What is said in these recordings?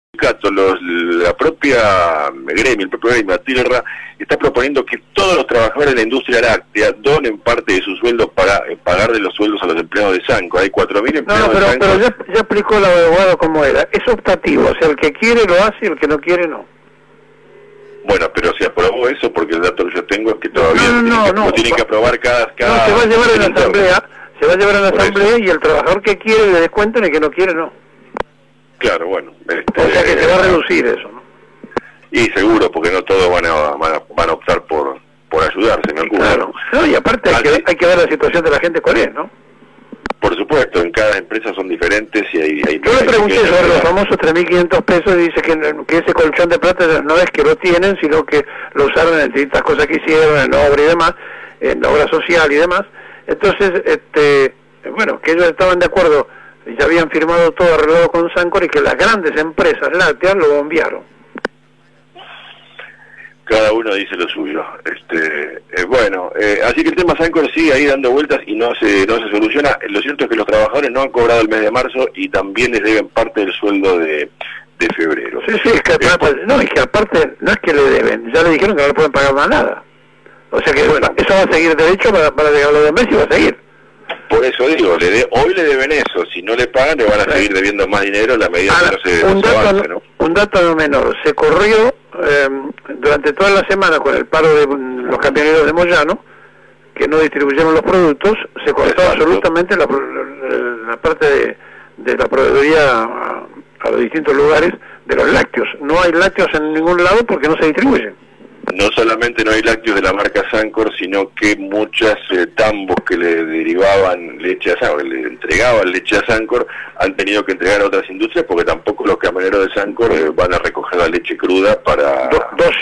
la propia gremio, el propio gremio, Atilra, está proponiendo que todos los trabajadores de la industria láctea donen parte de sus sueldos para pagarle los sueldos a los empleados de Sancor. Hay 4.000 empleados de Sancor. Pero ya explicó el abogado cómo era. Es optativo, o sea, el que quiere lo hace y el que no quiere no. Bueno, pero se aprobó eso porque el dato que yo tengo es que todavía lo tienen que aprobar cada se va a llevar en la asamblea, y el trabajador que quiere le descuentan y el que no quiere no. Claro, bueno. O sea que se va a reducir eso, ¿no? Y seguro, porque no todos van a optar por ayudarse, me ocurre. Claro. No, y aparte hay que ver la situación de la gente cuál es, ¿no? Por supuesto, en cada empresa son diferentes y hay yo le pregunté sobre los famosos 3.500 pesos y dice que ese colchón de plata no es que lo tienen, sino que lo usaron en distintas cosas que hicieron, en obra y demás, en obra social y demás. Entonces, bueno, que ellos estaban de acuerdo, ya habían firmado todo arreglado con Sancor y que las grandes empresas lácteas lo bombearon. Cada uno dice lo suyo. Bueno, así que el tema Sancor sigue ahí dando vueltas y no se soluciona. Lo cierto es que los trabajadores no han cobrado el mes de marzo y también les deben parte del sueldo de febrero. Sí, es que aparte no es que le deben, ya le dijeron que no le pueden pagar más nada. O sea que bueno, eso va a seguir derecho para llegar a los de mes y va a seguir. Por eso digo, hoy le deben eso, si no le pagan le van a seguir debiendo más dinero en la medida que no se avance, ¿no? Un dato no menor, se corrió durante toda la semana con el paro de los camioneros de Moyano, que no distribuyeron los productos, se cortó absolutamente la parte de la proveeduría a los distintos lugares de los lácteos. No hay lácteos en ningún lado porque no se distribuyen. No solamente no hay lácteos de la marca Sancor, sino que muchas tambos que le derivaban leche a Sancor, le entregaban leche a Sancor, han tenido que entregar a otras industrias porque tampoco los camioneros de Sancor van a recoger la leche cruda para...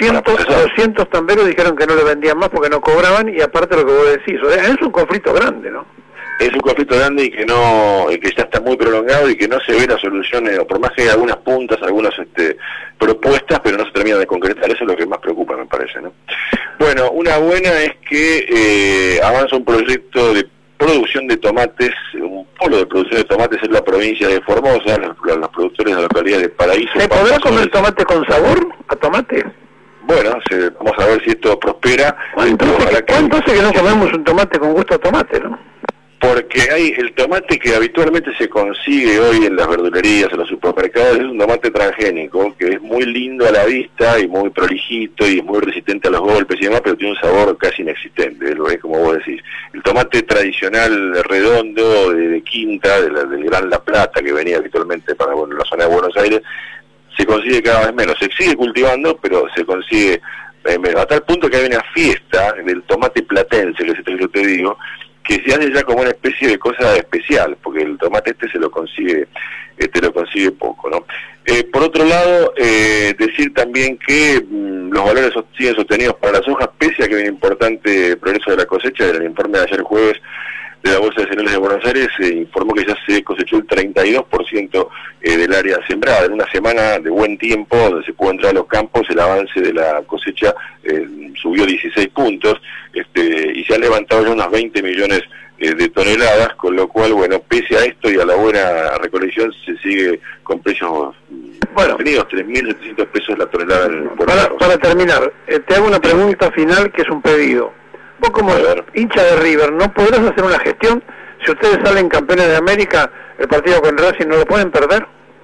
200 tamberos dijeron que no le vendían más porque no cobraban y aparte lo que vos decís, o sea, es un conflicto grande, ¿no? Es un conflicto grande y que ya está muy prolongado y que no se ve la solución, o por más que hay algunas puntas, algunas propuestas, pero no se termina de concretar. Eso es lo que más preocupa, me parece, ¿no? Bueno, una buena es que avanza un proyecto de producción de tomates, un polo de producción de tomates en la provincia de Formosa, los productores de la localidad de Paraíso. ¿Se podrá comer tomate con sabor a tomate? Bueno, vamos a ver si esto prospera. ¿Cuánto hace que no comemos un tomate con gusto a tomate, no? Porque hay el tomate que habitualmente se consigue hoy en las verdulerías, en los supermercados, es un tomate transgénico, que es muy lindo a la vista y muy prolijito y es muy resistente a los golpes y demás, pero tiene un sabor casi inexistente, lo es como vos decís. El tomate tradicional redondo de Quinta, del Gran La Plata, que venía habitualmente para la zona de Buenos Aires, se consigue cada vez menos. Se sigue cultivando, pero se consigue menos. A tal punto que hay una fiesta del tomate platense, que es esto que yo te digo, que se hace ya como una especie de cosa especial, porque el tomate se lo consigue poco, ¿no? Por otro lado, decir también que los valores siguen sostenidos para la soja, pese a que hay un importante progreso de la cosecha. En el informe de ayer jueves de la Bolsa de Cereales de Buenos Aires se informó que ya se cosechó el 32% del área sembrada. En una semana de buen tiempo, donde se pudo entrar a los campos, el avance de la cosecha subió 16 puntos, y se han levantado ya unos 20 millones de toneladas, con lo cual, bueno, pese a esto y a la buena recolección, se sigue con precios tenidos, 3.700 pesos la tonelada en para terminar, te hago una pregunta final que es un pedido. Vos como hincha de River, ¿no podrás hacer una gestión? Si ustedes salen campeones de América, el partido con Racing no lo pueden perder.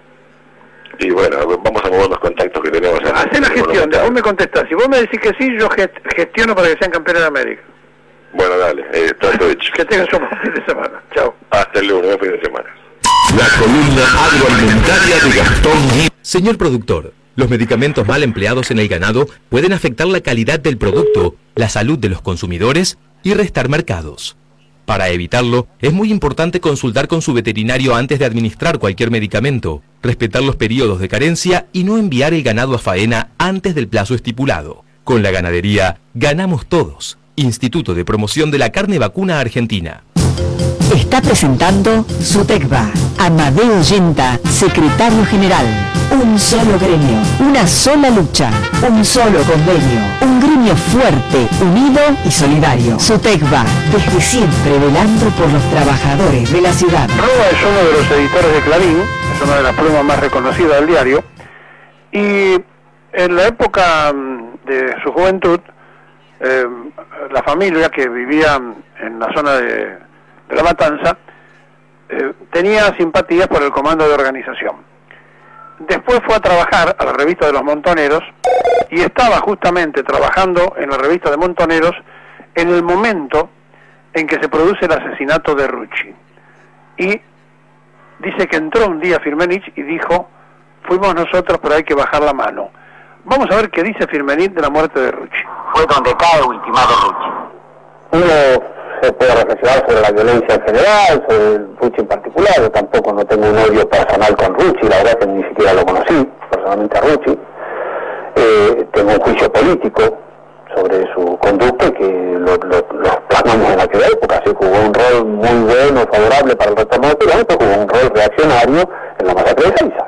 Y bueno, vamos a mover los contactos que tenemos. Hacé la gestión, vos me contestás. Si vos me decís que sí, yo gestiono para que sean campeones de América. Bueno, dale, trato hecho. Que tengas un buen fin de semana. Chao. Hasta el lunes, buen fin de semana. La columna agroalimentaria de Gastón Gil. Señor productor, los medicamentos mal empleados en el ganado pueden afectar la calidad del producto, la salud de los consumidores y restar mercados. Para evitarlo, es muy importante consultar con su veterinario antes de administrar cualquier medicamento, respetar los periodos de carencia y no enviar el ganado a faena antes del plazo estipulado. Con la ganadería, ganamos todos. Instituto de Promoción de la Carne Vacuna Argentina. Está presentando SUTECBA. Amadeo Yenta, secretario general. Un solo gremio, una sola lucha, un solo convenio. Un gremio fuerte, unido y solidario. SUTECBA, desde siempre velando por los trabajadores de la ciudad. Roa es uno de los editores de Clarín, es una de las plumas más reconocidas del diario, Y en la época de su juventud, la familia que vivía en la zona de La Matanza tenía simpatías por el Comando de Organización. Después fue a trabajar a la revista de los Montoneros y estaba justamente trabajando en la revista de Montoneros en el momento en que se produce el asesinato de Rucci. Y dice que entró un día Firmenich y dijo: fuimos nosotros, pero hay que bajar la mano. Vamos a ver qué dice Firmenich de la muerte de Rucci. Fue donde cae ultimado Rucci. Uno se puede reflexionar sobre la violencia en general, sobre Rucci en particular. Yo tampoco no tengo un odio personal con Rucci, la verdad que ni siquiera lo conocí personalmente a Rucci. Tengo un juicio político sobre su conducta que lo plasmamos en aquella época. Sí, jugó un rol muy bueno, favorable para el retorno de Perón, pero jugó un rol reaccionario en la masacre de Seiza.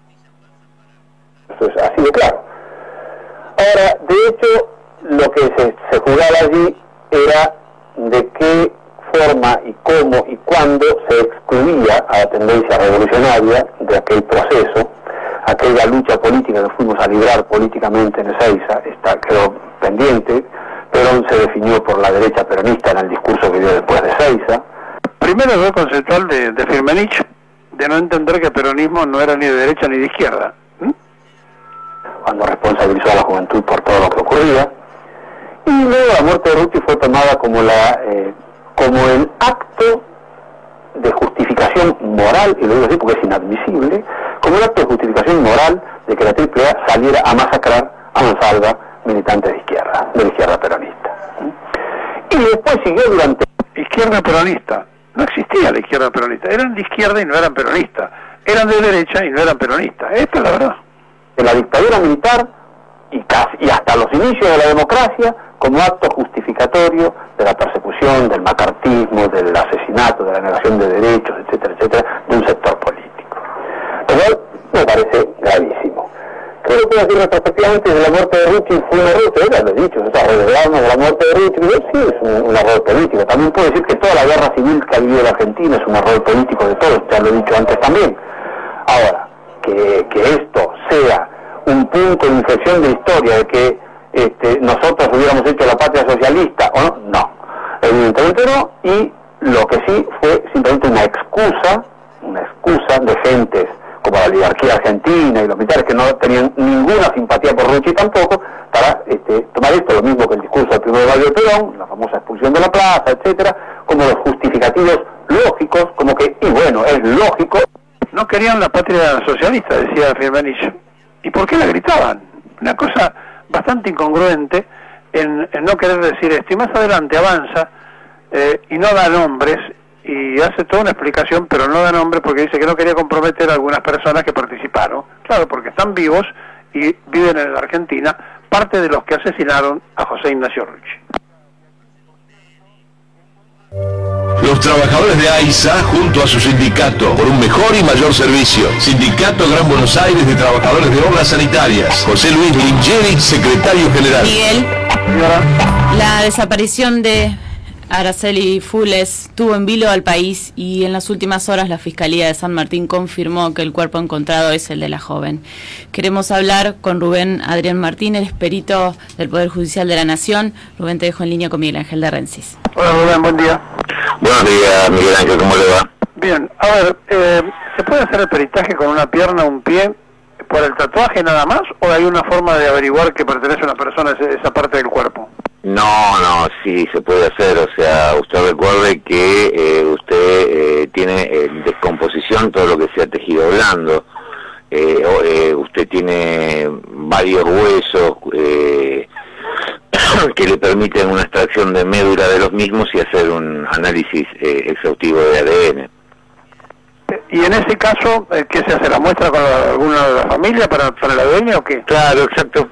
Eso es así de claro. Ahora, de hecho, lo que se jugaba allí era de qué forma y cómo y cuándo se excluía a la tendencia revolucionaria de aquel proceso, aquella lucha política que fuimos a librar políticamente en Ezeiza, quedó pendiente. Perón se definió por la derecha peronista en el discurso que dio después de Ezeiza. Primero error conceptual de Firmenich, de no entender que el peronismo no era ni de derecha ni de izquierda. Cuando responsabilizó a la juventud por todo lo que ocurría. Y luego la muerte de Rucci fue tomada como el acto de justificación moral, y lo digo así porque es inadmisible, como un acto de justificación moral de que la AAA saliera a masacrar a mansalva militantes de la izquierda peronista. Y después siguió durante... Izquierda peronista. No existía la izquierda peronista. Eran de izquierda y no eran peronistas. Eran de derecha y no eran peronistas. Esta es la verdad. De la dictadura militar y hasta los inicios de la democracia como acto justificatorio de la persecución, del macartismo, del asesinato, de la negación de derechos, etcétera, etcétera, de un sector político. Lo cual me parece gravísimo. Creo que puedo decir retrospectivamente de la muerte de Rucci fue un error, ya lo he dicho, de la muerte de Rucci, sí, es un error político. También puedo decir que toda la guerra civil que ha vivido la Argentina es un error político de todos, ya lo he dicho antes también. Ahora, que esto sea un punto de inflexión de historia de que nosotros hubiéramos hecho la patria socialista, ¿o no? Evidentemente no, y lo que sí fue simplemente una excusa de gentes como la oligarquía argentina y los militares que no tenían ninguna simpatía por Rucci tampoco, para tomar esto, lo mismo que el discurso del 1 de mayo de Perón, la famosa expulsión de la plaza, etcétera, como los justificativos lógicos, como que, y bueno, es lógico. No querían la patria socialista, decía Firmenich. ¿Y por qué la gritaban? Una cosa bastante incongruente en no querer decir esto. Y más adelante avanza y no da nombres y hace toda una explicación, pero no da nombres porque dice que no quería comprometer a algunas personas que participaron. Claro, porque están vivos y viven en la Argentina, parte de los que asesinaron a José Ignacio Rucci. Los trabajadores de AISA junto a su sindicato por un mejor y mayor servicio. Sindicato Gran Buenos Aires de Trabajadores de Obras Sanitarias. José Luis Lingeri, secretario general. Miguel, la desaparición de Araceli Fules tuvo en vilo al país y en las últimas horas la Fiscalía de San Martín confirmó que el cuerpo encontrado es el de la joven. Queremos hablar con Rubén Adrián Martínez, perito del Poder Judicial de la Nación. Rubén, te dejo en línea con Miguel Ángel de Rensis. Hola Rubén, buen día. Buenos días, Miguel Ángel, ¿cómo le va? Bien, a ver, ¿se puede hacer el peritaje con una pierna o un pie por el tatuaje nada más? ¿O hay una forma de averiguar que pertenece a una persona esa parte del cuerpo? No, sí se puede hacer, o sea, usted recuerde que usted tiene en descomposición todo lo que sea tejido blando, usted tiene varios huesos que le permiten una extracción de médula de los mismos y hacer un análisis exhaustivo de ADN. ¿Y en ese caso, qué se hace? ¿La muestra con alguna de la familia para el ADN o qué? Claro, exacto,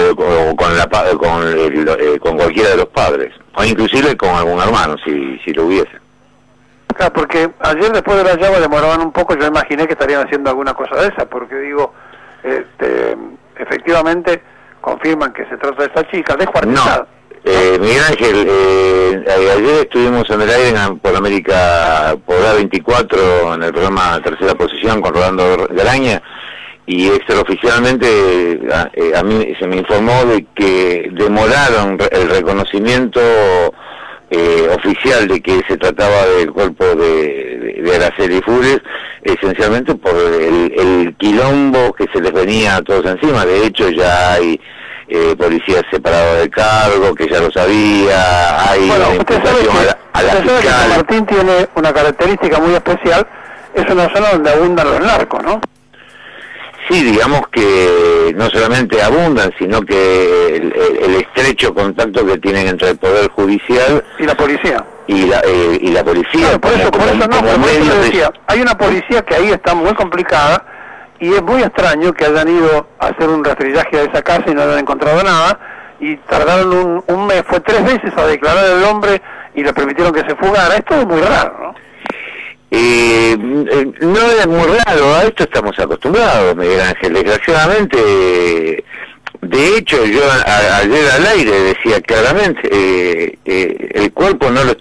con cualquiera de los padres, o inclusive con algún hermano, si lo hubiese. Claro, porque ayer después de la llave demoraban un poco, yo imaginé que estarían haciendo alguna cosa de esa, porque digo, efectivamente confirman que se trata de esta chica, descuartizada. No. Miguel Ángel, ayer estuvimos en el aire por América, por A24, en el programa Tercera Posición con Rolando Garaña, y extraoficialmente a mí se me informó de que demoraron el reconocimiento oficial de que se trataba del cuerpo de Araceli Funes, esencialmente por el quilombo que se les venía a todos encima. De hecho ya hay policías separados de cargo, que ya lo sabía, hay una imputación a la fiscal. Que San Martín tiene una característica muy especial, es una zona donde abundan los narcos, ¿no? Sí, digamos que no solamente abundan, sino que el estrecho contacto que tienen entre el Poder Judicial y la policía. Y la policía. Claro, por eso le decía, hay una policía que ahí está muy complicada, y es muy extraño que hayan ido a hacer un rastrillaje a esa casa y no hayan encontrado nada, y tardaron un mes, fue 3 veces a declarar al hombre y le permitieron que se fugara. Esto es muy raro, ¿no? No es muy raro, a esto estamos acostumbrados, Miguel Ángel, desgraciadamente. De hecho, yo ayer al aire decía claramente, el cuerpo no lo